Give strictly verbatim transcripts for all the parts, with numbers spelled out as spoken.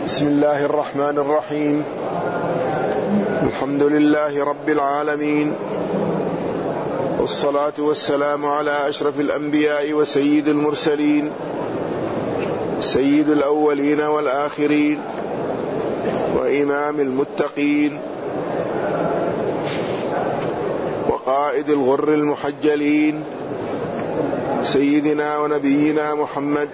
بسم الله الرحمن الرحيم. الحمد لله رب العالمين، والصلاة والسلام على أشرف الأنبياء وسيد المرسلين، سيد الأولين والآخرين، وإمام المتقين، وقائد الغر المحجلين، سيدنا ونبينا محمد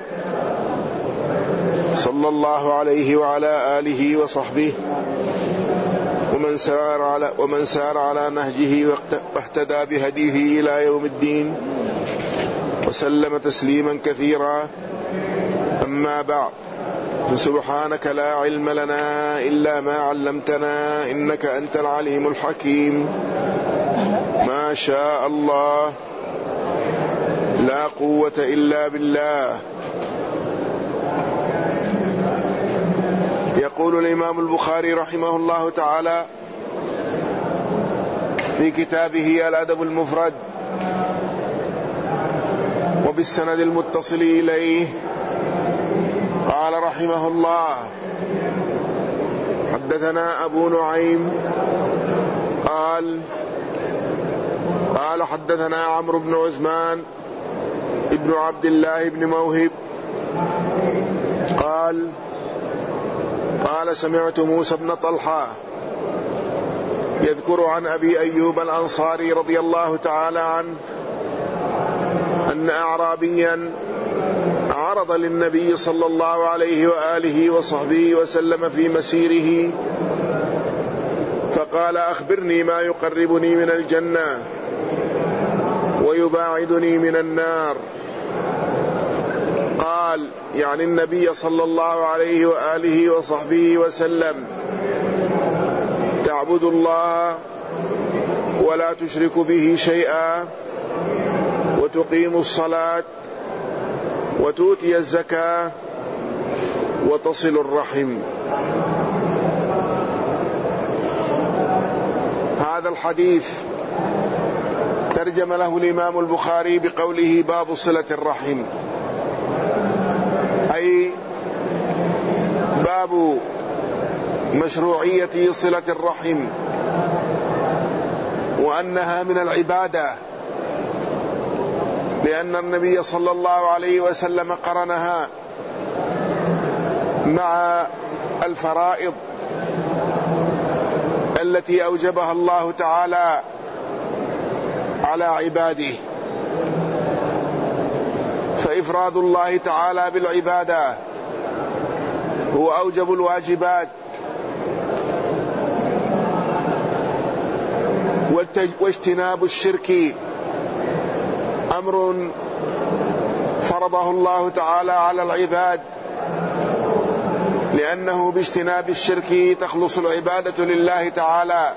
صلى الله عليه وعلى آله وصحبه ومن سار على ومن سار على نهجه واهتدى بهديه إلى يوم الدين، وسلم تسليما كثيرا. أما بعد، فسبحانك لا علم لنا إلا ما علمتنا إنك أنت العليم الحكيم. ما شاء الله، لا قوة إلا بالله. يقول الإمام البخاري رحمه الله تعالى في كتابه الأدب المفرد وبالسند المتصل إليه، قال رحمه الله: حدثنا أبو نعيم قال قال حدثنا عمرو بن عثمان ابن عبد الله بن موهب قال قال سمعت موسى بن طلحة يذكر عن أبي أيوب الأنصاري رضي الله تعالى عنه أن أعرابيا عرض للنبي صلى الله عليه وآله وصحبه وسلم في مسيره فقال: أخبرني ما يقربني من الجنة ويباعدني من النار. قال: يعني النبي صلى الله عليه وآله وصحبه وسلم: تعبد الله ولا تشرك به شيئا، وتقيم الصلاة، وتؤتي الزكاة، وتصل الرحم. هذا الحديث ترجم له الإمام البخاري بقوله: باب صلة الرحم، أي باب مشروعية صلة الرحم، وأنها من العبادة، لأن النبي صلى الله عليه وسلم قرنها مع الفرائض التي أوجبها الله تعالى على عباده. فإفراد الله تعالى بالعبادة هو أوجب الواجبات، واجتناب الشرك أمر فرضه الله تعالى على العباد، لأنه باجتناب الشرك تخلص العبادة لله تعالى.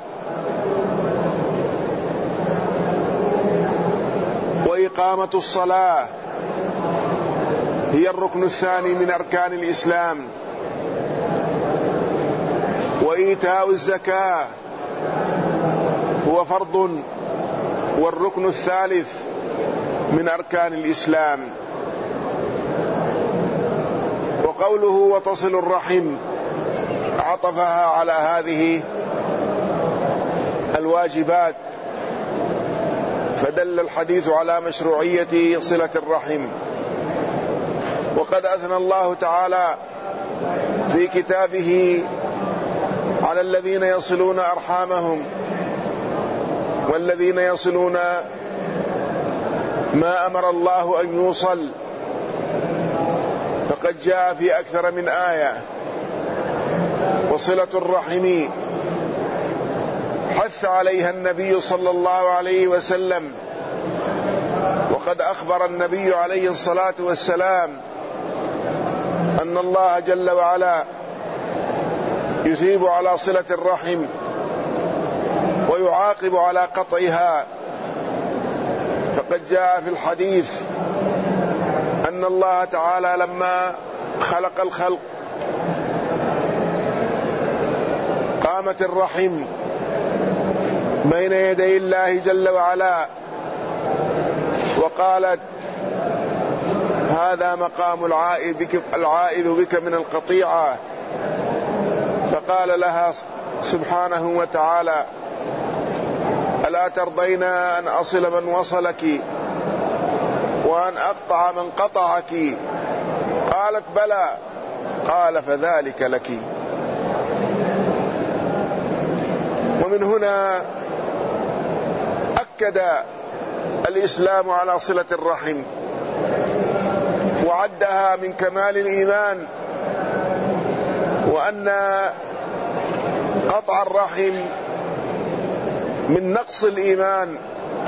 وإقامة الصلاة هي الركن الثاني من أركان الإسلام، وإيتاء الزكاة هو فرض والركن الثالث من أركان الإسلام. وقوله وتصل الرحم عطفها على هذه الواجبات، فدل الحديث على مشروعية صلة الرحم. وقد أثنى الله تعالى في كتابه على الذين يصلون أرحامهم والذين يصلون ما أمر الله أن يوصل، فقد جاء في أكثر من آية. وصلة الرحم حث عليها النبي صلى الله عليه وسلم، وقد أخبر النبي عليه الصلاة والسلام أن الله جل وعلا يثيب على صلة الرحم ويعاقب على قطعها. فقد جاء في الحديث أن الله تعالى لما خلق الخلق قامت الرحم بين يدي الله جل وعلا وقالت: هذا مقام العائد بك, العائد بك من القطيعة، فقال لها سبحانه وتعالى: ألا ترضين أن أصل من وصلك وأن أقطع من قطعك؟ قالت: بلى. قال: فذلك لك. ومن هنا أكد الإسلام على صلة الرحم، وعدها من كمال الإيمان، وأن قطع الرحم من نقص الإيمان،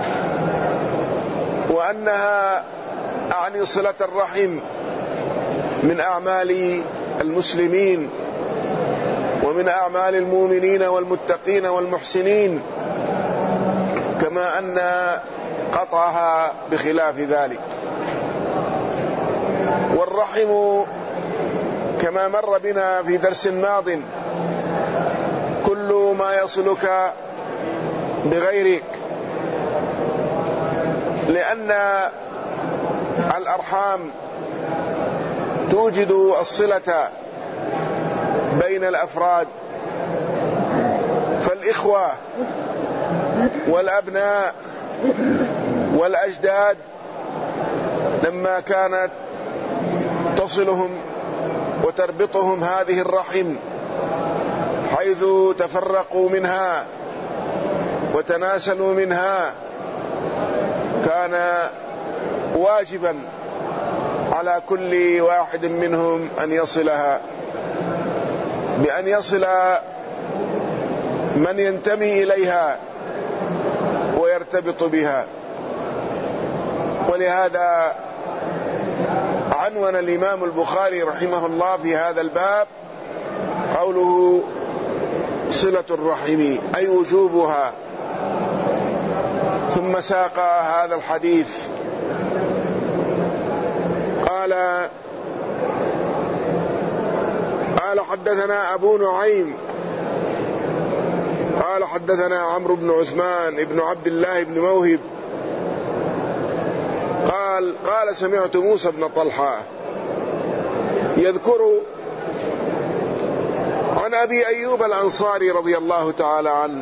وأنها أعني صلة الرحم من أعمال المسلمين ومن أعمال المؤمنين والمتقين والمحسنين، كما أن قطعها بخلاف ذلك. والرحم كما مر بنا في درس ماض كل ما يصلك بغيرك، لأن الأرحام توجد الصلة بين الأفراد، فالإخوة والأبناء والأجداد لما كانت تصلهم وتربطهم هذه الرحم حيث تفرقوا منها وتناسلوا منها، كان واجبا على كل واحد منهم أن يصلها، بأن يصل من ينتمي إليها ويرتبط بها. ولهذا عنون الإمام البخاري رحمه الله في هذا الباب قوله صلة الرحم أي وجوبها، ثم ساق هذا الحديث قال قال حدثنا أبو نعيم قال حدثنا عمرو بن عثمان بن عبد الله بن موهب قال قال سمعت موسى بن طلحة يذكر عن أبي أيوب الأنصاري رضي الله تعالى عنه.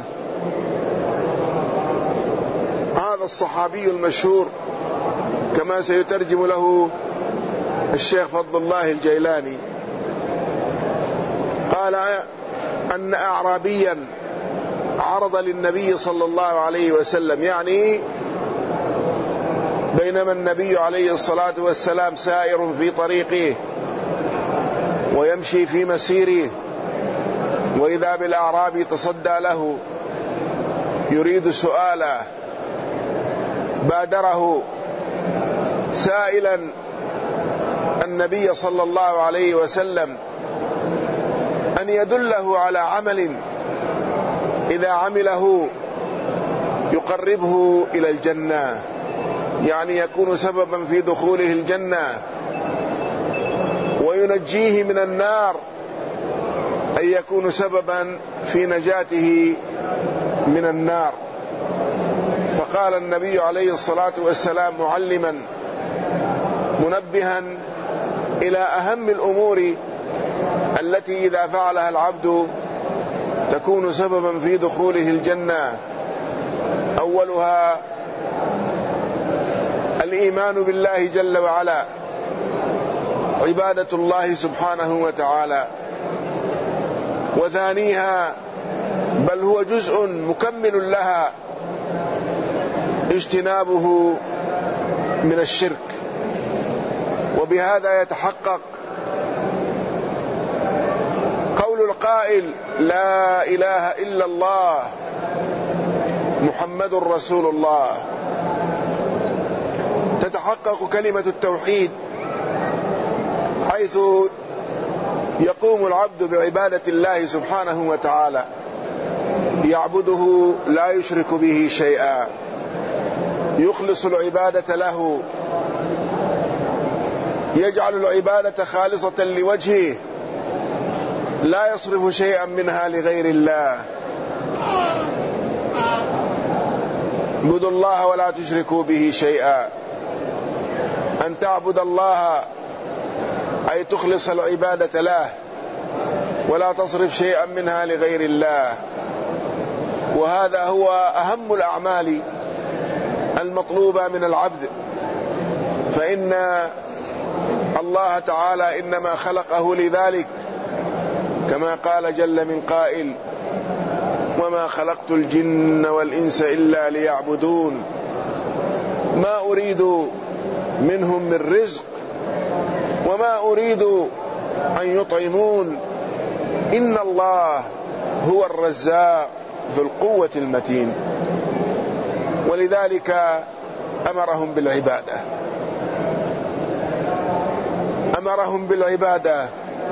هذا الصحابي المشهور كما سيترجم له الشيخ فضل الله الجيلاني، قال أن أعرابيا عرض للنبي صلى الله عليه وسلم، يعني بينما النبي عليه الصلاة والسلام سائر في طريقه ويمشي في مسيره، وإذا بالأعرابي تصدى له يريد سؤاله، بادره سائلا النبي صلى الله عليه وسلم أن يدله على عمل إذا عمله يقربه إلى الجنة، يعني يكون سببا في دخوله الجنة وينجيه من النار، أي يكون سببا في نجاته من النار. فقال النبي عليه الصلاة والسلام معلما منبها إلى أهم الأمور التي إذا فعلها العبد تكون سببا في دخوله الجنة، أولها الإيمان بالله جل وعلا، عبادة الله سبحانه وتعالى، وثانيها بل هو جزء مكمل لها اجتنابه من الشرك. وبهذا يتحقق قول القائل لا إله إلا الله محمد رسول الله، تتحقق كلمة التوحيد حيث يقوم العبد بعبادة الله سبحانه وتعالى، يعبده لا يشرك به شيئا، يخلص العبادة له، يجعل العبادة خالصة لوجهه، لا يصرف شيئا منها لغير الله. اعبدوا الله ولا تشركوا به شيئا، أن تعبد الله أي تخلص العبادة له ولا تصرف شيئا منها لغير الله. وهذا هو أهم الأعمال المطلوبة من العبد، فإن الله تعالى إنما خلقه لذلك، كما قال جل من قائل: وما خلقت الجن والإنس إلا ليعبدون ما أريد منهم من رزق وما أريد أن يطعمون إن الله هو الرزاق ذو القوة المتين. ولذلك أمرهم بالعبادة، أمرهم بالعبادة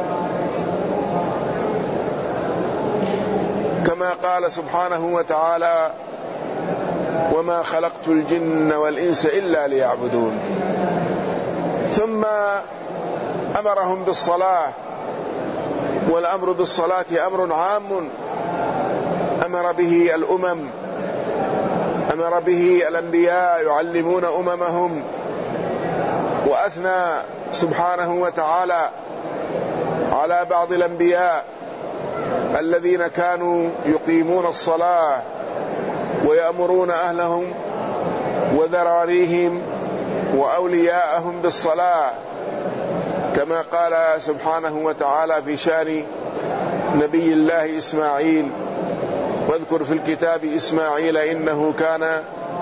كما قال سبحانه وتعالى: وما خلقت الجن والإنس إلا ليعبدون. ثم أمرهم بالصلاة، والأمر بالصلاة أمر عام أمر به الأمم، أمر به الأنبياء يعلمون أممهم. وأثنى سبحانه وتعالى على بعض الأنبياء الذين كانوا يقيمون الصلاة ويأمرون أهلهم وذراريهم وأولياءهم بالصلاة، كما قال سبحانه وتعالى في شأن نبي الله إسماعيل: واذكر في الكتاب إسماعيل إنه كان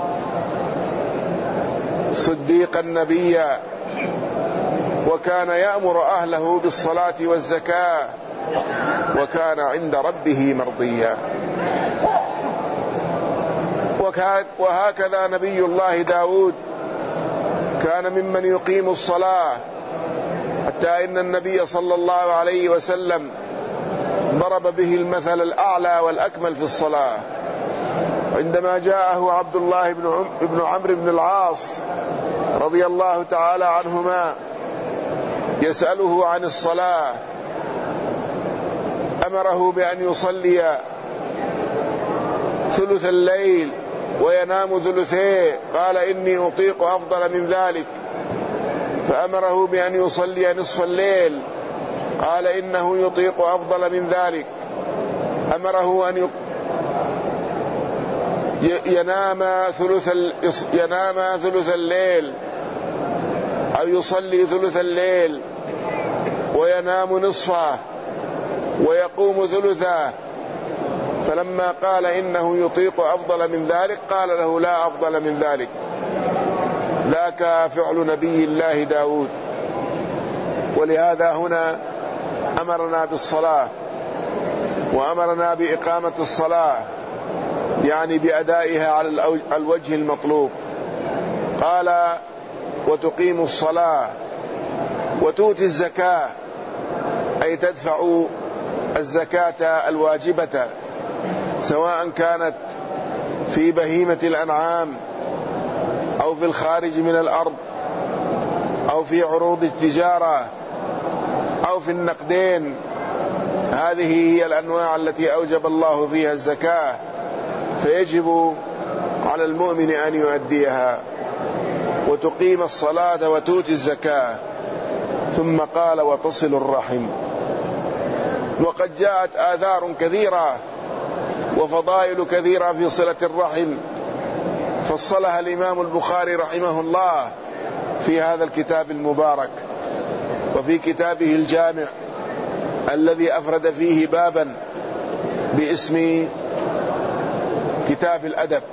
صديقا نبيا وكان يأمر أهله بالصلاة والزكاة وكان عند ربه مرضيا. وهكذا نبي الله داود كان ممن يقيم الصلاة، حتى إن النبي صلى الله عليه وسلم ضرب به المثل الأعلى والأكمل في الصلاة، عندما جاءه عبد الله بن عمرو بن العاص رضي الله تعالى عنهما يسأله عن الصلاة، أمره بأن يصلي ثلث الليل وينام ثلثيه، قال: إني أطيق أفضل من ذلك. فأمره بأن يصلي نصف الليل، قال: إنه يطيق أفضل من ذلك. أمره أن ينام ثلث ينام ثلث الليل أو يصلي ثلث الليل وينام نصفه ويقوم ثلثه. فلما قال إنه يطيق أفضل من ذلك قال له: لا أفضل من ذلك، ذاك فعل نبي الله داود. ولهذا هنا أمرنا بالصلاة وأمرنا بإقامة الصلاة، يعني بأدائها على الوجه المطلوب. قال: وتقيم الصلاة وتؤتي الزكاة، أي تدفع الزكاة الواجبة، سواء كانت في بهيمة الأنعام أو في الخارج من الأرض أو في عروض التجارة أو في النقدين. هذه هي الأنواع التي أوجب الله فيها الزكاة، فيجب على المؤمن أن يؤديها. وتقيم الصلاة وتؤتي الزكاة. ثم قال: وتصل الرحم. وقد جاءت آثار كثيرة وفضائل كثيرة في صلة الرحم، فصلها الإمام البخاري رحمه الله في هذا الكتاب المبارك، وفي كتابه الجامع الذي أفرد فيه بابا باسم كتاب الأدب،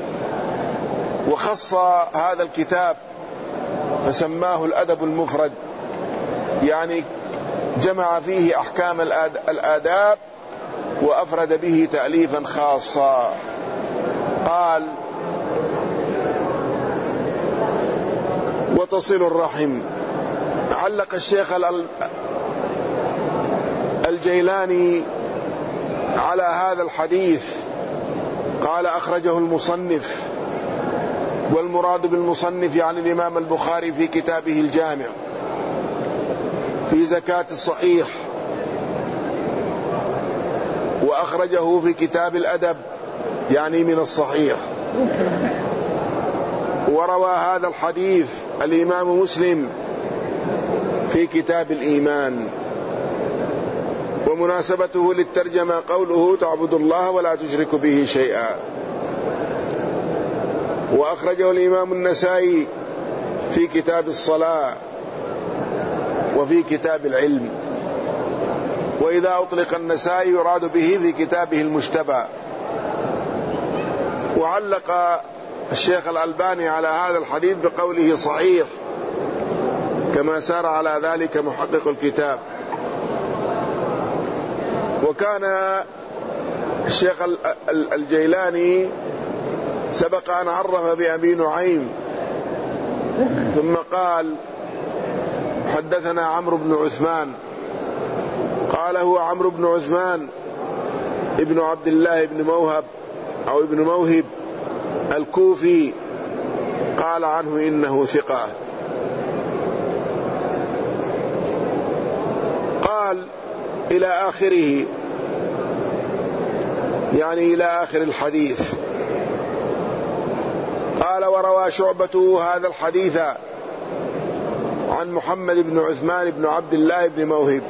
وخص هذا الكتاب فسماه الأدب المفرد، يعني جمع فيه أحكام الآداب وأفرد به تأليفا خاصا. قال: وتصل الرحم. علق الشيخ الجيلاني على هذا الحديث، قال: أخرجه المصنف، والمراد بالمصنف يعني الإمام البخاري في كتابه الجامع في زكاة الصحيح، وأخرجه في كتاب الأدب يعني من الصحيح. وروى هذا الحديث الإمام مسلم في كتاب الإيمان. ومناسبته للترجمة قوله تعبد الله ولا تشرك به شيئا. وأخرجه الإمام النسائي في كتاب الصلاة وفي كتاب العلم. وإذا أطلق النسائي يراد به في كتابه المجتبى. وعلق الشيخ الألباني على هذا الحديث بقوله صحيح، كما سار على ذلك محقق الكتاب. وكان الشيخ الجيلاني سبق أن عرف بأبي نعيم ثم قال حدثنا عمرو بن عثمان، قال هو عمرو بن عثمان ابن عبد الله بن موهب أو ابن موهب الكوفي، قال عنه إنه ثقة. قال إلى آخره، يعني إلى آخر الحديث. قال وروى شعبة هذا الحديث عن محمد بن عثمان بن عبد الله بن موهب.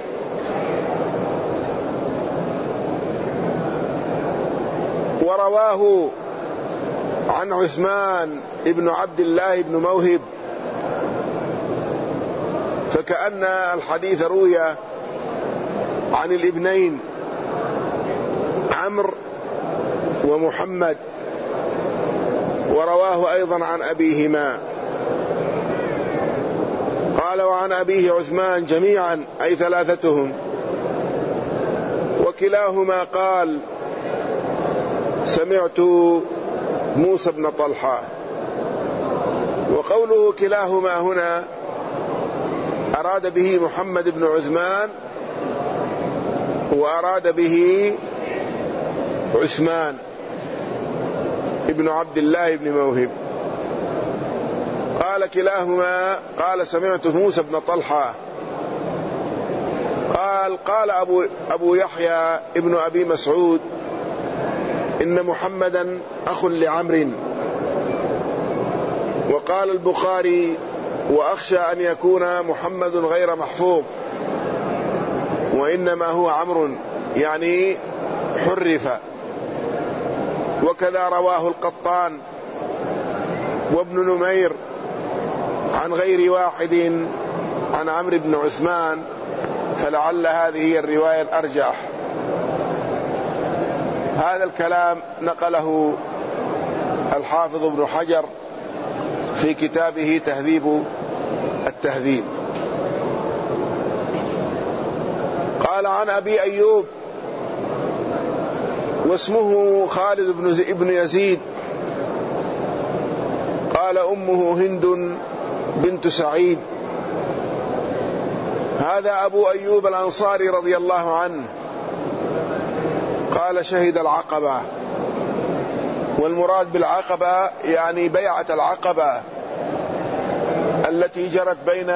ورواه عن عثمان بن عبد الله بن موهب، فكأن الحديث روي عن الابنين عمرو ومحمد، ورواه أيضا عن أبيهما. قال وعن أبيه عثمان جميعا أي ثلاثتهم، وكلاهما قال سمعت موسى بن طلحة. وقوله كلاهما هنا أراد به محمد بن عثمان وأراد به عثمان ابن عبد الله بن موهب. قال كلاهما قال سمعت موسى بن طلحة. قال قال أبو, أبو يحيى ابن أبي مسعود إن محمدا أخ لعمر. وقال البخاري وأخشى أن يكون محمد غير محفوظ وإنما هو عمرو، يعني حرف. وكذا رواه القطان وابن نمير عن غير واحد عن عمرو بن عثمان، فلعل هذه هي الرواية الأرجح. هذا الكلام نقله الحافظ ابن حجر في كتابه تهذيب التهذيب. قال عن أبي أيوب واسمه خالد بن يزيد، قال أمه هند بنت سعيد. هذا أبو أيوب الأنصاري رضي الله عنه، قال شهد العقبة. والمراد بالعقبة يعني بيعة العقبة التي جرت بين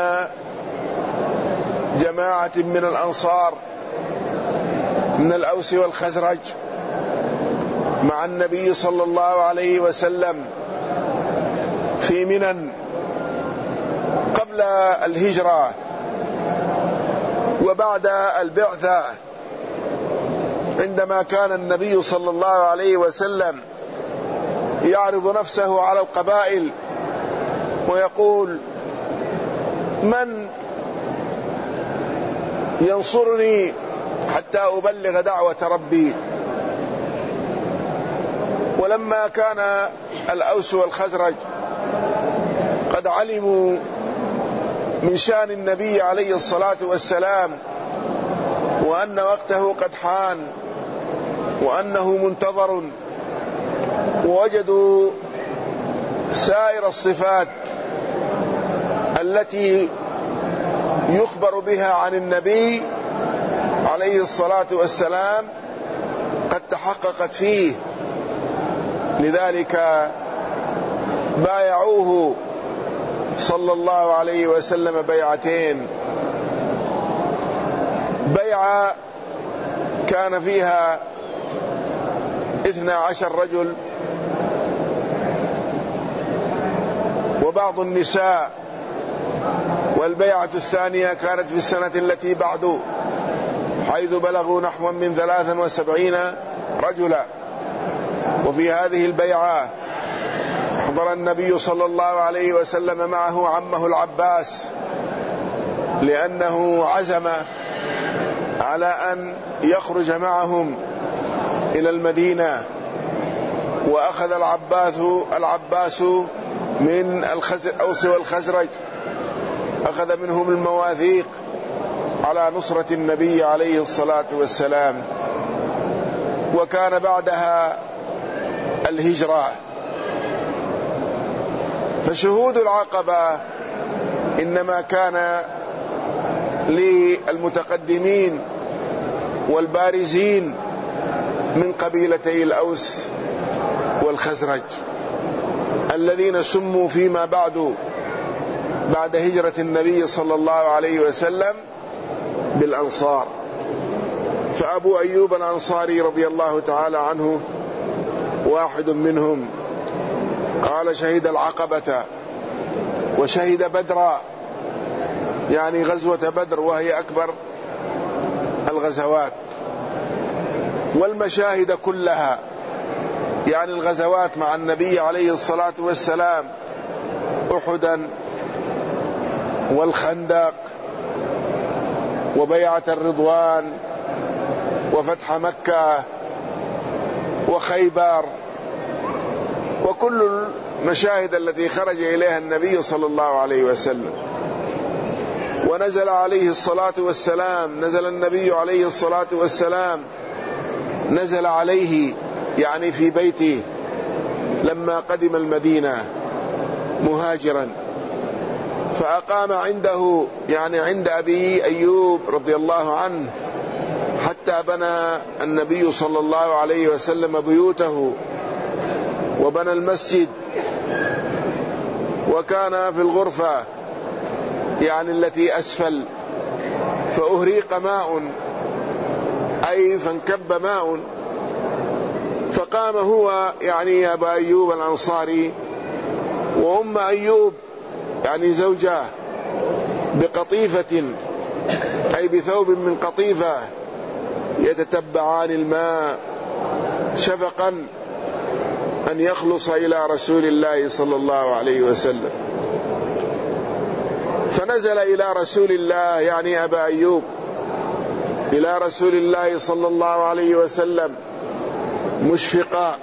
جماعة من الأنصار من الأوس والخزرج مع النبي صلى الله عليه وسلم في منى قبل الهجرة وبعد البعثة، عندما كان النبي صلى الله عليه وسلم يعرض نفسه على القبائل ويقول من ينصرني حتى أبلغ دعوة ربي. ولما كان الأوس والخزرج قد علموا من شأن النبي عليه الصلاة والسلام وأن وقته قد حان وأنه منتظر، ووجدوا سائر الصفات التي يخبر بها عن النبي عليه الصلاة والسلام قد تحققت فيه، لذلك بايعوه صلى الله عليه وسلم بيعتين. بيعة كان فيها اثنى عشر رجل وبعض النساء، والبيعة الثانية كانت في السنة التي بعد حيث بلغوا نحو من ثلاثا وسبعين رجلا. وفي هذه البيعة حضر النبي صلى الله عليه وسلم معه عمه العباس، لأنه عزم على أن يخرج معهم إلى المدينة. وأخذ العباس العباس من الأوس والخزرج، أخذ منهم المواثيق على نصرة النبي عليه الصلاة والسلام. وكان بعدها الهجرة. فشهود العقبة إنما كان للمتقدمين والبارزين من قبيلتي الأوس والخزرج، الذين سموا فيما بعد بعد هجرة النبي صلى الله عليه وسلم بالأنصار. فأبو أيوب الأنصاري رضي الله تعالى عنه واحد منهم. قال: شهد العقبة وشهد بدرا، يعني غزوة بدر، وهي أكبر الغزوات، والمشاهد كلها، يعني الغزوات مع النبي عليه الصلاة والسلام: أحدا والخندق وبيعة الرضوان وفتح مكة وخيبر، وكل المشاهد التي خرج إليها النبي صلى الله عليه وسلم. ونزل عليه الصلاة والسلام نزل النبي عليه الصلاة والسلام نزل عليه يعني في بيته لما قدم المدينة مهاجرا، فأقام عنده يعني عند أبي أيوب رضي الله عنه حتى بنى النبي صلى الله عليه وسلم بيوته وبنى المسجد. وكان في الغرفة يعني التي أسفل، فأهريق ماء، أي فانكب ماء، فقام هو يعني أبا أيوب الأنصاري وأم أيوب يعني زوجاه بقطيفة، أي بثوب من قطيفة، يتتبعان الماء شفقا أن يخلص إلى رسول الله صلى الله عليه وسلم. فنزل إلى رسول الله يعني أبا أيوب إلى رسول الله صلى الله عليه وسلم مشفقا،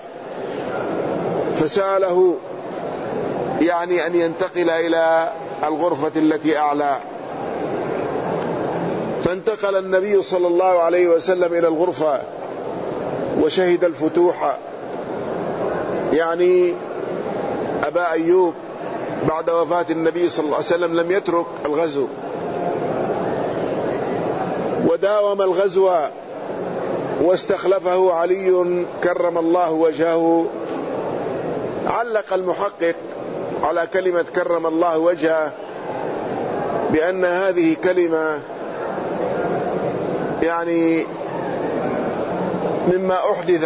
فسأله يعني أن ينتقل إلى الغرفة التي أعلى. فانتقل النبي صلى الله عليه وسلم إلى الغرفة وشهد الفتوح. يعني أبا أيوب بعد وفاة النبي صلى الله عليه وسلم لم يترك الغزو، وداوم الغزو، واستخلفه علي كرم الله وجهه. علق المحقق على كلمة كرم الله وجهه بأن هذه كلمة يعني مما أحدث،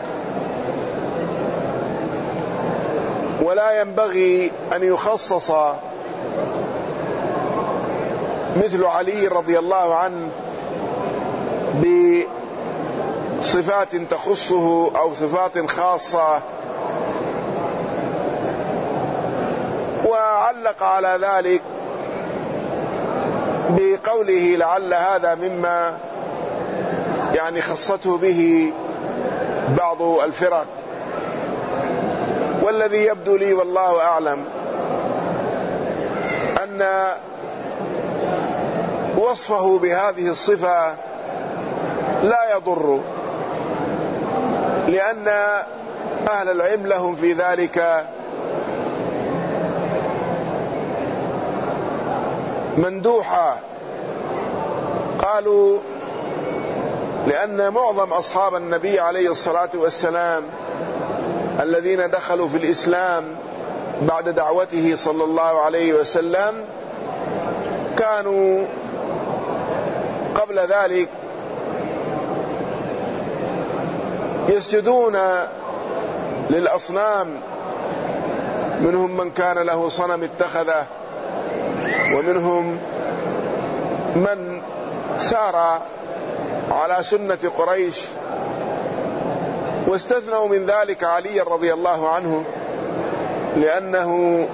ولا ينبغي أن يخصص مثل علي رضي الله عنه بصفات تخصه أو صفات خاصة. وعلق على ذلك بقوله: لعل هذا مما يعني خصته به بعض الفرق. والذي يبدو لي والله أعلم أن وصفه بهذه الصفة لا يضر، لأن أهل العلم لهم في ذلك مندوحة. قالوا لأن معظم أصحاب النبي عليه الصلاة والسلام الذين دخلوا في الإسلام بعد دعوته صلى الله عليه وسلم كانوا قبل ذلك يسجدون للأصنام، منهم من كان له صنم اتخذه، ومنهم من سار على سنة قريش، واستثنوا من ذلك علي رضي الله عنه، لأنه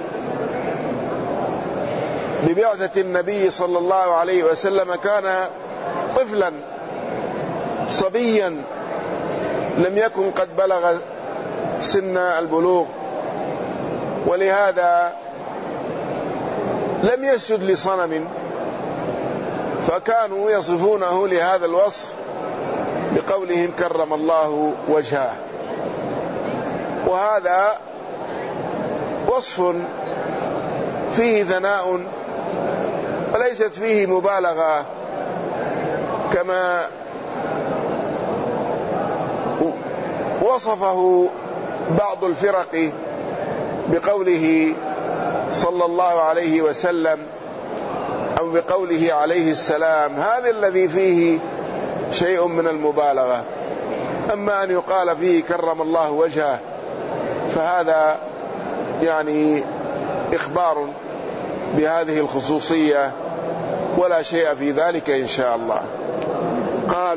ببعثة النبي صلى الله عليه وسلم كان طفلا صبيا لم يكن قد بلغ سن البلوغ، ولهذا لم يسجد لصنم، فكانوا يصفونه لهذا الوصف بقولهم كرم الله وجهه. وهذا وصف فيه ثناء وليست فيه مبالغة كما وصفه بعض الفرق بقوله صلى الله عليه وسلم أو بقوله عليه السلام. هذا الذي فيه شيء من المبالغة. أما أن يقال فيه كرم الله وجهه فهذا يعني إخبار بهذه الخصوصية ولا شيء في ذلك إن شاء الله. قال: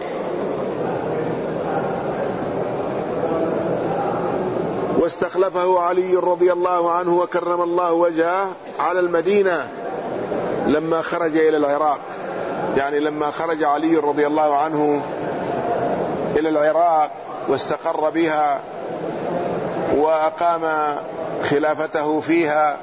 واستخلفه علي رضي الله عنه وكرم الله وجهه على المدينة لما خرج إلى العراق، يعني لما خرج علي رضي الله عنه إلى العراق واستقر بها وأقام خلافته فيها،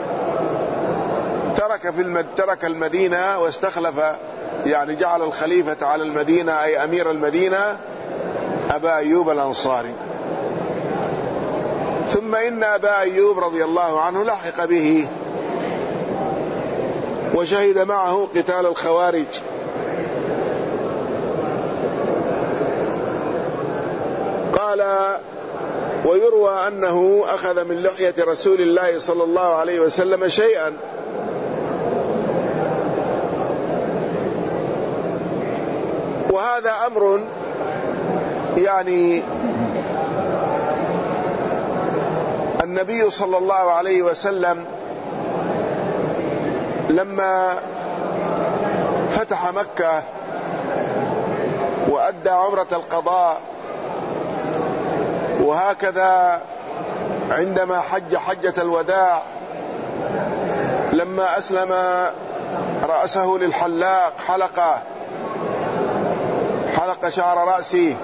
ترك في المد... ترك المدينة واستخلف، يعني جعل الخليفة على المدينة أي أمير المدينة أبا أيوب الأنصاري. ثم إن أبا أيوب رضي الله عنه لحق به وشهد معه قتال الخوارج. قال: ويروى أنه أخذ من لحية رسول الله صلى الله عليه وسلم شيئا، وهذا أمر يعني النبي صلى الله عليه وسلم لما فتح مكة وأدى عمرة القضاء، وهكذا عندما حج حجة الوداع لما أسلم رأسه للحلاق حلقه حلق شعر رأسه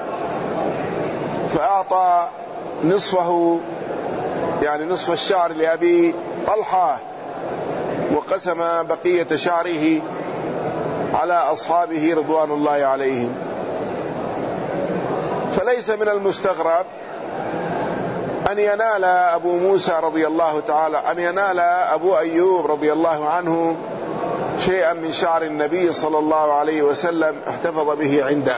فأعطى نصفه، يعني نصف الشعر لأبي طلحة، وقسم بقية شعره على أصحابه رضوان الله عليهم. فليس من المستغرب أن ينال أبو موسى رضي الله تعالى أن ينال أبو أيوب رضي الله عنه شيئا من شعر النبي صلى الله عليه وسلم احتفظ به عنده.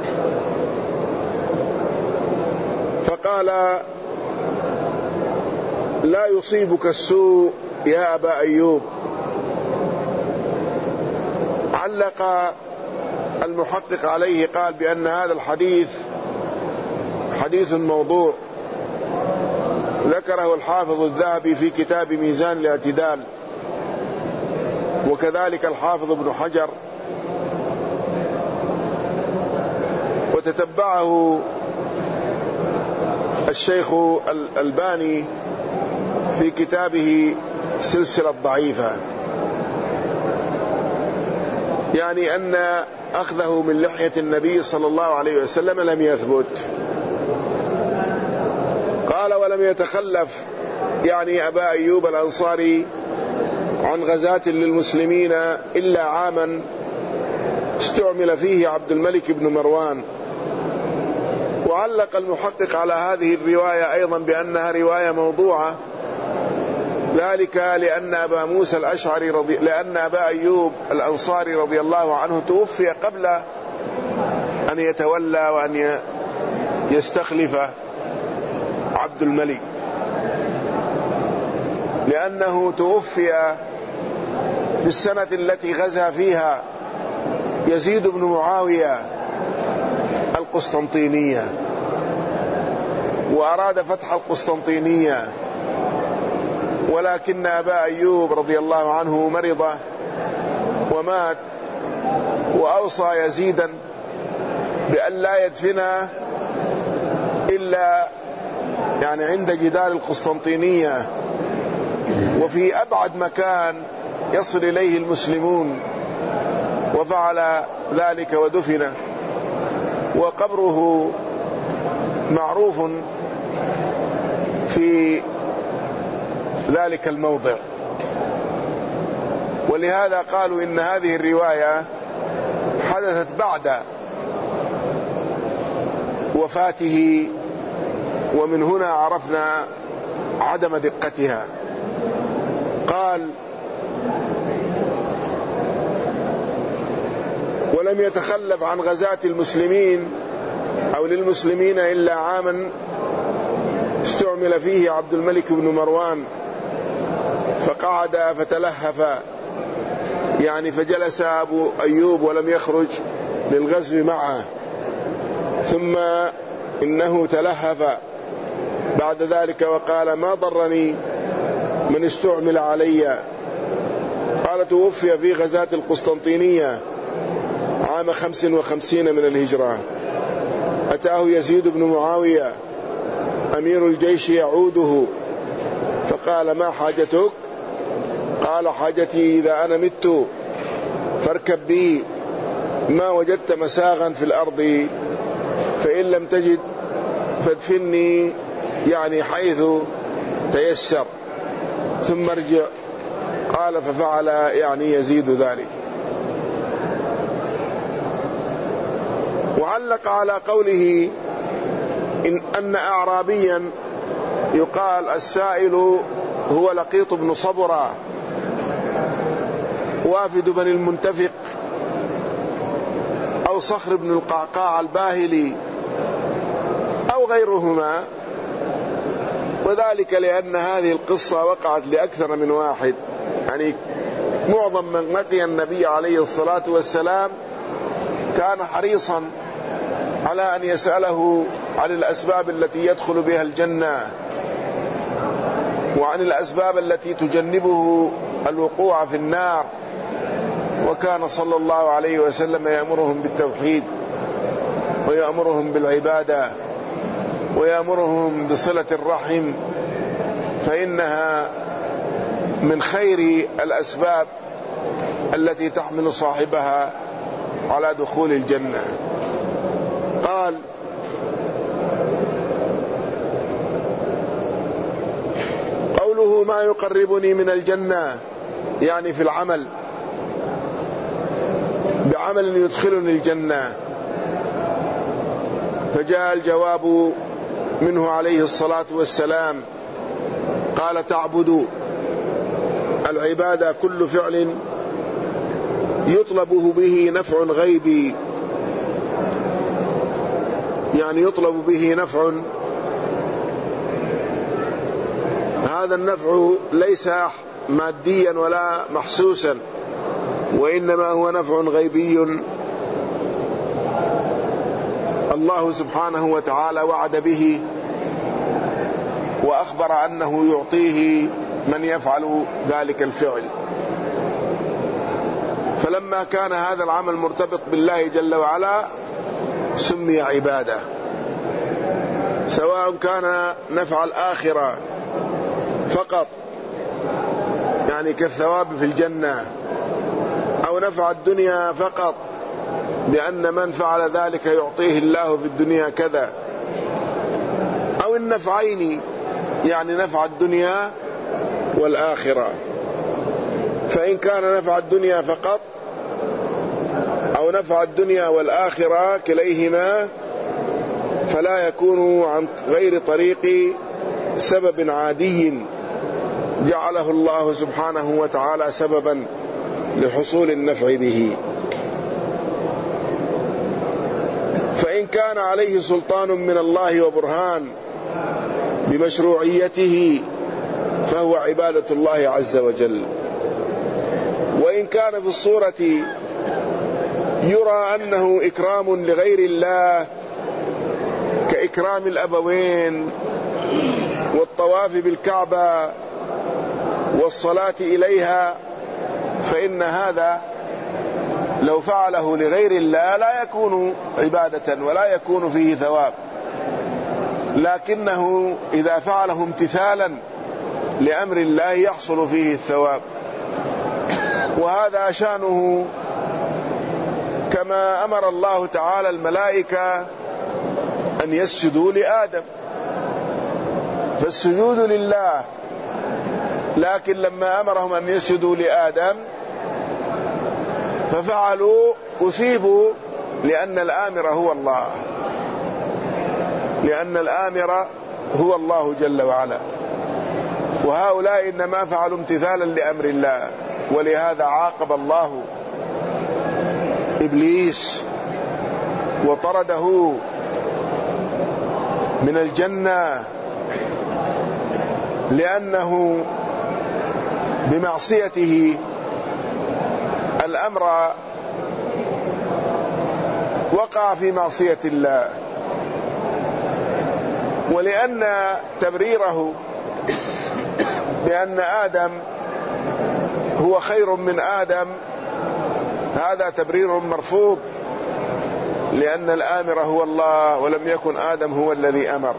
فقال: لا يصيبك السوء يا أبا أيوب. علق المحقق عليه قال بأن هذا الحديث حديث موضوع، ذكره الحافظ الذهبي في كتاب ميزان الاعتدال، وكذلك الحافظ ابن حجر، وتتبعه الشيخ الألباني في كتابه سلسلة ضعيفة، يعني أن أخذه من لحية النبي صلى الله عليه وسلم لم يثبت. قال: ولم يتخلف يعني أبا أيوب الأنصاري عن غزاة للمسلمين إلا عاما استعمل فيه عبد الملك بن مروان. وعلق المحقق على هذه الرواية أيضا بأنها رواية موضوعة، ذلك لأن أبا موسى الأشعري رضي لأن أبا أيوب الأنصاري رضي الله عنه توفي قبل أن يتولى وأن يستخلف عبد الملك، لأنه توفي في السنة التي غزا فيها يزيد بن معاوية القسطنطينية وأراد فتح القسطنطينية، ولكن أبا أيوب رضي الله عنه مرض ومات، وأوصى يزيدا بأن لا يدفن إلا يعني عند جدار القسطنطينية وفي أبعد مكان يصل إليه المسلمون، وفعل ذلك ودفن، وقبره معروف في ذلك الموضع. ولهذا قالوا إن هذه الرواية حدثت بعد وفاته، ومن هنا عرفنا عدم دقتها. قال: ولم يتخلف عن غزاة المسلمين أو للمسلمين إلا عاما استعمل فيه عبد الملك بن مروان، فقعد فتلهف، يعني فجلس أبو أيوب ولم يخرج للغزو معه، ثم إنه تلهف بعد ذلك وقال: ما ضرني من استعمل علي. قال: توفي في غزاة القسطنطينية عام خمس وخمسين من الهجرة. أتاه يزيد بن معاوية أمير الجيش يعوده، فقال: ما حاجتك؟ قال: حاجتي إذا أنا مت فاركب بي، ما وجدت مساغا في الأرض، فإن لم تجد فادفني يعني حيث تيسر، ثم ارجع. قال: ففعل يعني يزيد ذلك. وعلق على قوله إن أن أعرابيا يقال السائل هو لقيط بن صبرة وافد بني المنتفق أو صخر بن القعقاع الباهلي أو غيرهما، وذلك لأن هذه القصة وقعت لأكثر من واحد، يعني معظم من لقي النبي عليه الصلاة والسلام كان حريصا على أن يسأله عن الأسباب التي يدخل بها الجنة، وعن الأسباب التي تجنبه الوقوع في النار، وكان صلى الله عليه وسلم يأمرهم بالتوحيد، ويأمرهم بالعبادة، ويأمرهم بصلة الرحم، فإنها من خير الأسباب التي تحمل صاحبها على دخول الجنة. قال: قوله ما يقربني من الجنة يعني في العمل، بعمل يدخلني الجنة. فجاء الجواب منه عليه الصلاة والسلام، قال: تعبد العبادة كل فعل يطلب به نفع غيبي، يعني يطلب به نفع، هذا النفع ليس ماديا ولا محسوسا، وإنما هو نفع غيبي الله سبحانه وتعالى وعد به، وأخبر أنه يعطيه من يفعل ذلك الفعل. فلما كان هذا العمل مرتبط بالله جل وعلا سمي عبادة، سواء كان نفع الآخرة فقط يعني كالثواب في الجنة، أو نفع الدنيا فقط لأن من فعل ذلك يعطيه الله في الدنيا كذا، أو النفعين يعني نفع الدنيا والآخرة. فإن كان نفع الدنيا فقط أو نفع الدنيا والآخرة كليهما فلا يكون عن غير طريق سبب عادي جعله الله سبحانه وتعالى سببا لحصول النفع به. فإن كان عليه سلطان من الله وبرهان بمشروعيته فهو عبادة الله عز وجل. وإن كان في الصورة يرى أنه إكرام لغير الله كإكرام الأبوين والطواف بالكعبة والصلاة إليها، فإن هذا لو فعله لغير الله لا يكون عبادة ولا يكون فيه ثواب، لكنه إذا فعله امتثالا لأمر الله يحصل فيه الثواب. وهذا شأنه كما أمر الله تعالى الملائكة أن يسجدوا لآدم، فالسجود لله، لكن لما أمرهم أن يسجدوا لآدم ففعلوا أثيبوا، لأن الآمر هو الله، لأن الآمر هو الله جل وعلا، وهؤلاء إنما فعلوا امتثالا لأمر الله. ولهذا عاقب الله إبليس وطرده من الجنة، لأنه بمعصيته الأمر وقع في معصية الله، ولأن تبريره بأن آدم هو خير من آدم هذا تبرير مرفوض، لأن الآمر هو الله ولم يكن آدم هو الذي أمر.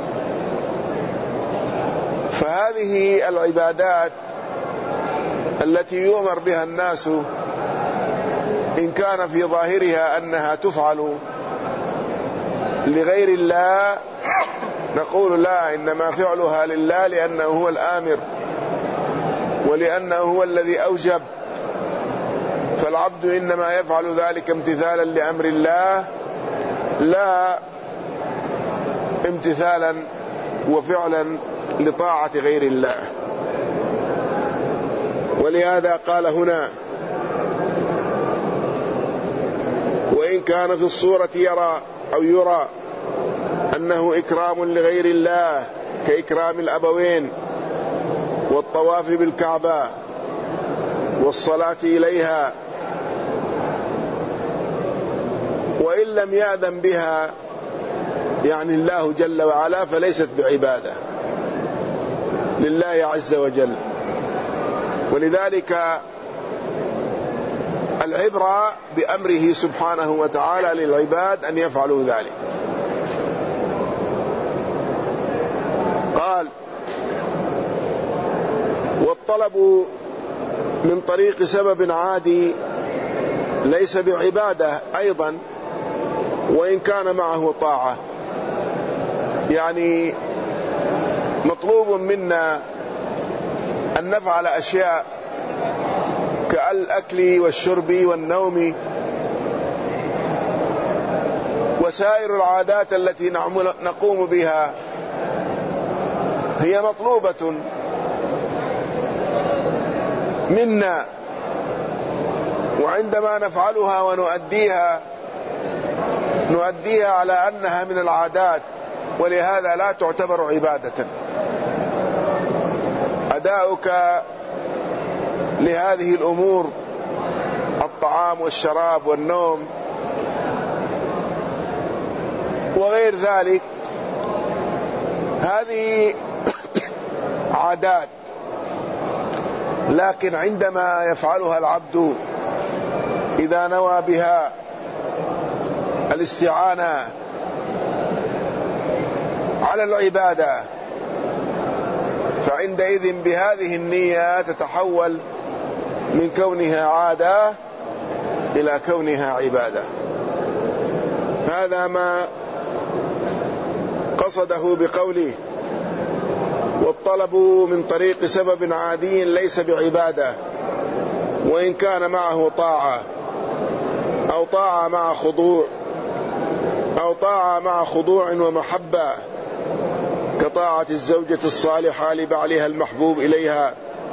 فهذه العبادات التي يؤمر بها الناس إن كان في ظاهرها أنها تفعل لغير الله نقول لا، إنما فعلها لله، لأنه هو الآمر ولأنه هو الذي أوجب، فالعبد إنما يفعل ذلك امتثالا لأمر الله لا امتثالا وفعلا لطاعة غير الله. ولهذا قال هنا: وإن كان في الصورة يرى أو يرى أنه إكرام لغير الله كإكرام الأبوين والطواف بالكعبة والصلاة إليها، وإن لم يأذن بها يعني الله جل وعلا فليست بعبادة لله عز وجل. ولذلك العبرة بأمره سبحانه وتعالى للعباد أن يفعلوا ذلك. قال: والطلب من طريق سبب عادي ليس بعبادة أيضا وإن كان معه طاعة. يعني مطلوب منا أن نفعل أشياء كالأكل والشرب والنوم وسائر العادات التي نقوم بها هي مطلوبة منا، وعندما نفعلها ونؤديها نؤديها على أنها من العادات، ولهذا لا تعتبر عبادة. أداؤك لهذه الأمور الطعام والشراب والنوم وغير ذلك هذه عادات، لكن عندما يفعلها العبد إذا نوى بها الاستعانة على العبادة فعندئذ بهذه النية تتحول من كونها عادة إلى كونها عبادة. هذا ما قصده بقوله: والطلب من طريق سبب عادي ليس بعبادة وإن كان معه طاعة أو طاعة مع خضوع أو طاعة مع خضوع ومحبة، كطاعة الزوجة الصالحة لبعلها المحبوب إليها.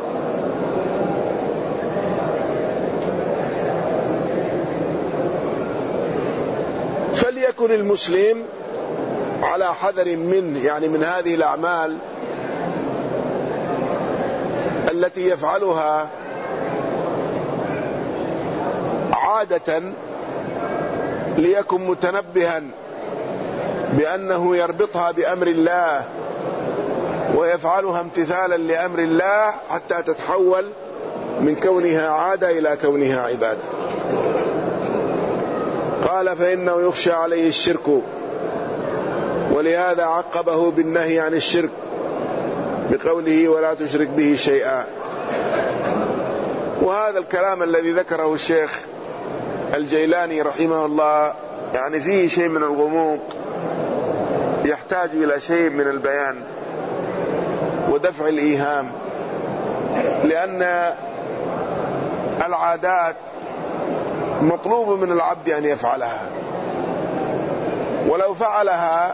فليكن المسلم على حذر منه، يعني من هذه الأعمال التي يفعلها عادة، ليكن متنبها بأنه يربطها بأمر الله ويفعلها امتثالا لأمر الله حتى تتحول من كونها عادة إلى كونها عبادة. قال فإنه يخشى عليه الشرك، ولهذا عقبه بالنهي عن الشرك بقوله ولا تشرك به شيئا. وهذا الكلام الذي ذكره الشيخ الجيلاني رحمه الله يعني فيه شيء من الغموض، يحتاج إلى شيء من البيان ودفع الإيهام، لأن العادات مطلوب من العبد أن يفعلها، ولو فعلها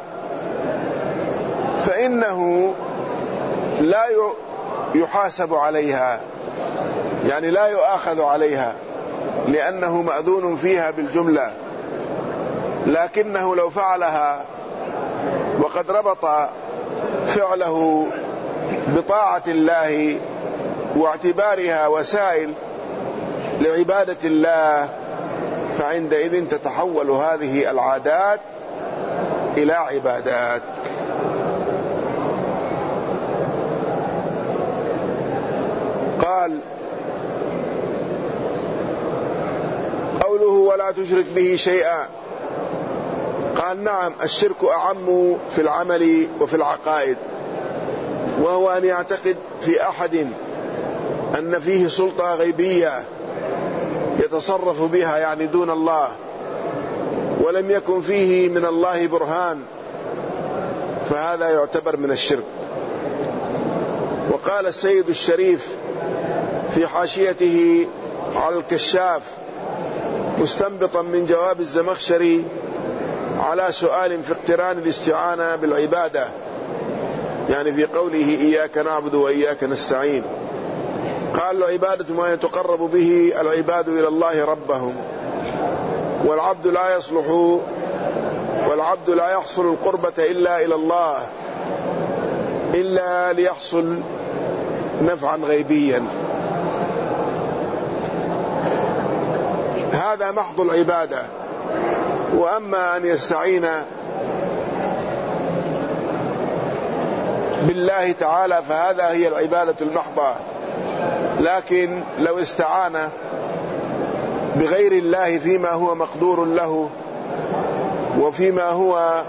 فإنه لا يحاسب عليها، يعني لا يؤاخذ عليها لأنه مأذون فيها بالجملة، لكنه لو فعلها وقد ربط فعله بطاعة الله واعتبارها وسائل لعبادة الله، فعندئذ تتحول هذه العادات إلى عبادات. قال قوله ولا تشرك به شيئا، قال نعم الشرك أعم في العمل وفي العقائد، وهو أن يعتقد في أحد أن فيه سلطة غيبية يتصرف بها يعني دون الله، ولم يكن فيه من الله برهان، فهذا يعتبر من الشرك. وقال السيد الشريف في حاشيته على الكشاف مستنبطا من جواب الزمخشري على سؤال في اقتران الاستعانة بالعبادة، يعني في قوله إياك نعبد وإياك نستعين، قال العبادة ما يتقرب به العباد إلى الله ربهم، والعبد لا يصلح والعبد لا يحصل القربة إلا إلى الله إلا ليحصل نفعا غيبيا. هذا محض العبادة. وأما أن يستعين بالله تعالى فهذا هي العبادة المحضة، لكن لو استعان بغير الله فيما هو مقدور له وفيما هو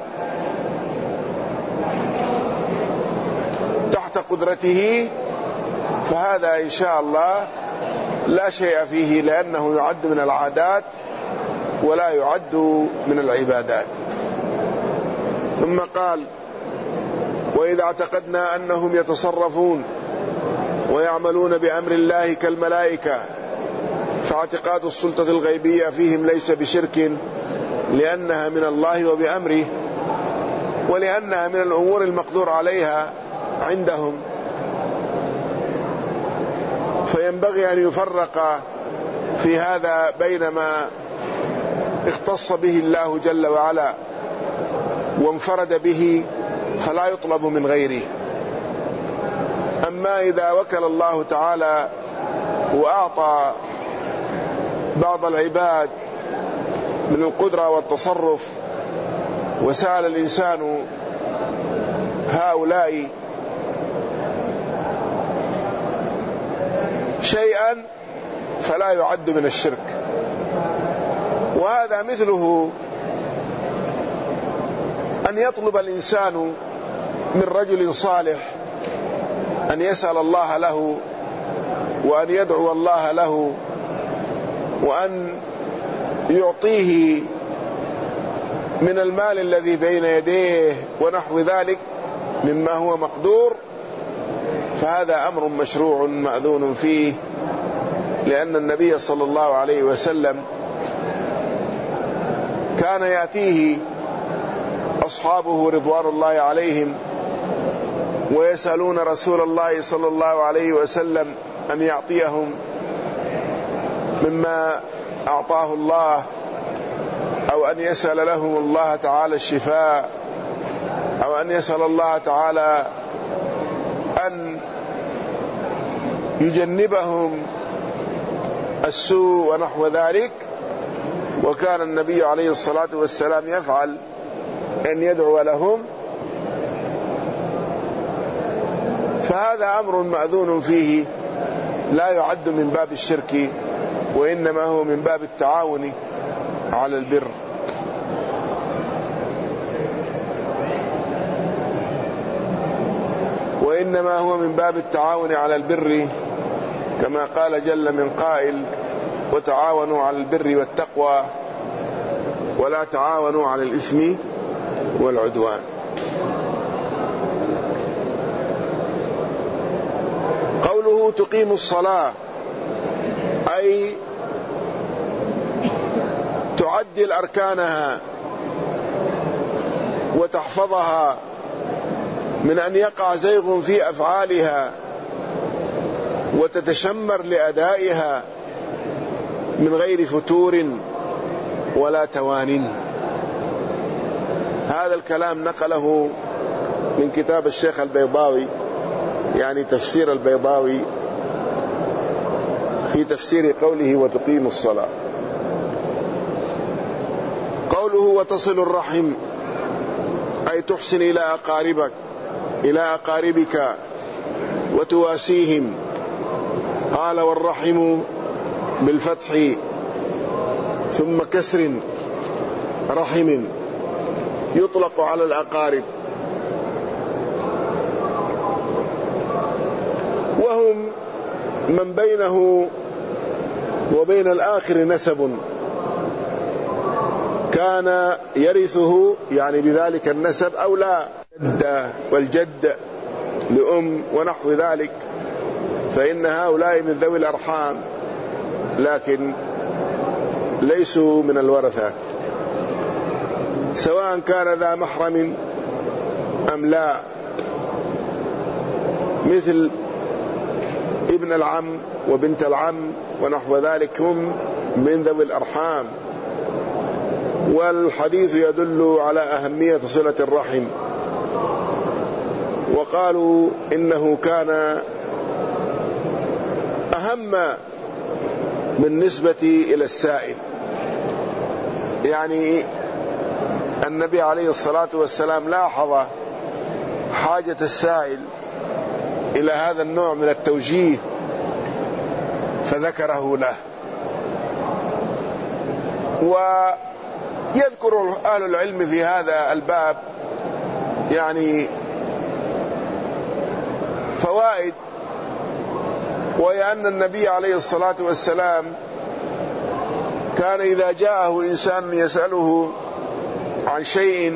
تحت قدرته فهذا إن شاء الله لا شيء فيه، لأنه يعد من العادات ولا يعد من العبادات. ثم قال وإذا اعتقدنا أنهم يتصرفون ويعملون بأمر الله كالملائكة فاعتقاد السلطة الغيبية فيهم ليس بشرك، لأنها من الله وبأمره، ولأنها من الأمور المقدور عليها عندهم، فينبغي أن يفرق في هذا بين ما اختص به الله جل وعلا وانفرد به فلا يطلب من غيره. أما إذا وكل الله تعالى وأعطى بعض العباد من القدرة والتصرف وسأل الإنسان هؤلاء شيئا فلا يعد من الشرك. وهذا مثله أن يطلب الإنسان من رجل صالح أن يسأل الله له وأن يدعو الله له وأن يعطيه من المال الذي بين يديه ونحو ذلك مما هو مقدور، فهذا أمر مشروع مأذون فيه، لأن النبي صلى الله عليه وسلم كان يأتيه أصحابه رضوان الله عليهم ويسألون رسول الله صلى الله عليه وسلم أن يعطيهم مما أعطاه الله، أو أن يسأل لهم الله تعالى الشفاء، أو أن يسأل الله تعالى أن يجنبهم السوء ونحو ذلك. وكان النبي عليه الصلاة والسلام يفعل أن يدعو لهم، فهذا أمر مأذون فيه لا يعد من باب الشرك، وإنما هو من باب التعاون على البر. وإنما هو من باب التعاون على البر، كما قال جل من قائل: وتعاونوا على البر والتقوى ولا تعاونوا على الإثم والعدوان. قوله تقيم الصلاة أي تعدل أركانها وتحفظها من أن يقع زيغ في أفعالها، وتتشمر لأدائها من غير فتور ولا توان. هذا الكلام نقله من كتاب الشيخ البيضاوي، يعني تفسير البيضاوي في تفسير قوله وتقيم الصلاة. قوله وتصل الرحم أي تحسن إلى أقاربك إلى أقاربك وتواسيهم. قال والرحم بالفتح ثم كسر رحم يطلق على الأقارب، وهم من بينه وبين الآخر نسب كان يرثه، يعني بذلك النسب، أو لا، الجد والجد لأم ونحو ذلك، فإن هؤلاء من ذوي الأرحام لكن ليسوا من الورثة، سواء كان ذا محرم أم لا، مثل ابن العم وبنت العم ونحو ذلك، هم من ذوي الأرحام. والحديث يدل على أهمية صلة الرحم، وقالوا إنه كان أهم بالنسبة إلى السائل، يعني النبي عليه الصلاة والسلام لاحظ حاجة السائل إلى هذا النوع من التوجيه فذكره له. ويذكر أهل العلم في هذا الباب يعني فوائد، وهي أن النبي عليه الصلاة والسلام كان إذا جاءه إنسان يسأله عن شيء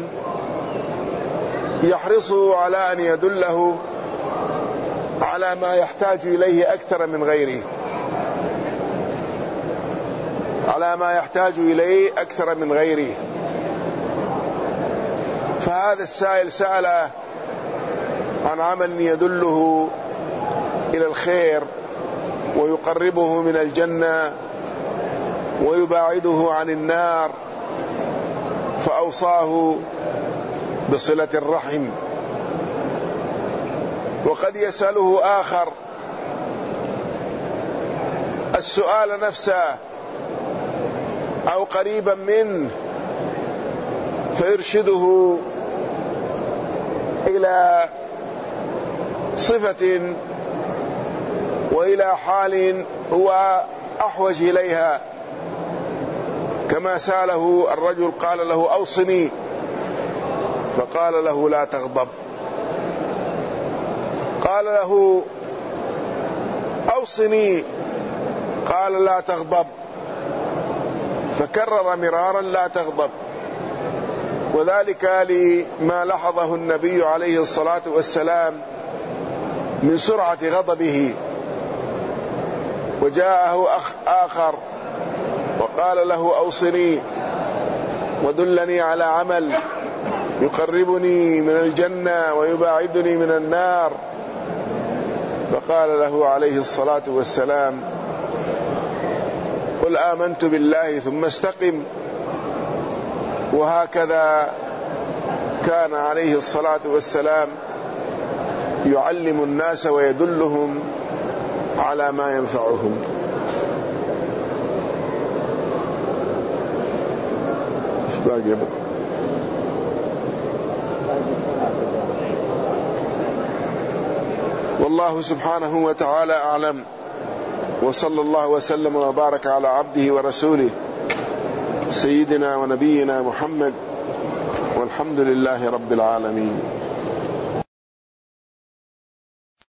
يحرصه على أن يدله على ما يحتاج إليه أكثر من غيره، على ما يحتاج إليه أكثر من غيره. فهذا السائل سأل عن عمل يدله إلى الخير ويقربه من الجنة ويباعده عن النار، فأوصاه بصلة الرحم. وقد يسأله آخر السؤال نفسه أو قريبا منه فيرشده إلى صفة وإلى حال هو أحوج إليها، كما سأله الرجل قال له أوصني، فقال له لا تغضب. قال له أوصني، قال لا تغضب، فكرر مرارا لا تغضب. وذلك لما لحظه النبي عليه الصلاة والسلام من سرعة غضبه. وجاءه أخ آخر وقال له أوصني ودلني على عمل يقربني من الجنة ويباعدني من النار، فقال له عليه الصلاة والسلام قل آمنت بالله ثم استقم. وهكذا كان عليه الصلاة والسلام يعلم الناس ويدلهم على ما ينفعهم. ايش باقي بقى؟ والله سبحانه وتعالى أعلم، وصلى الله وسلم وبارك على عبده ورسوله سيدنا ونبينا محمد، والحمد لله رب العالمين.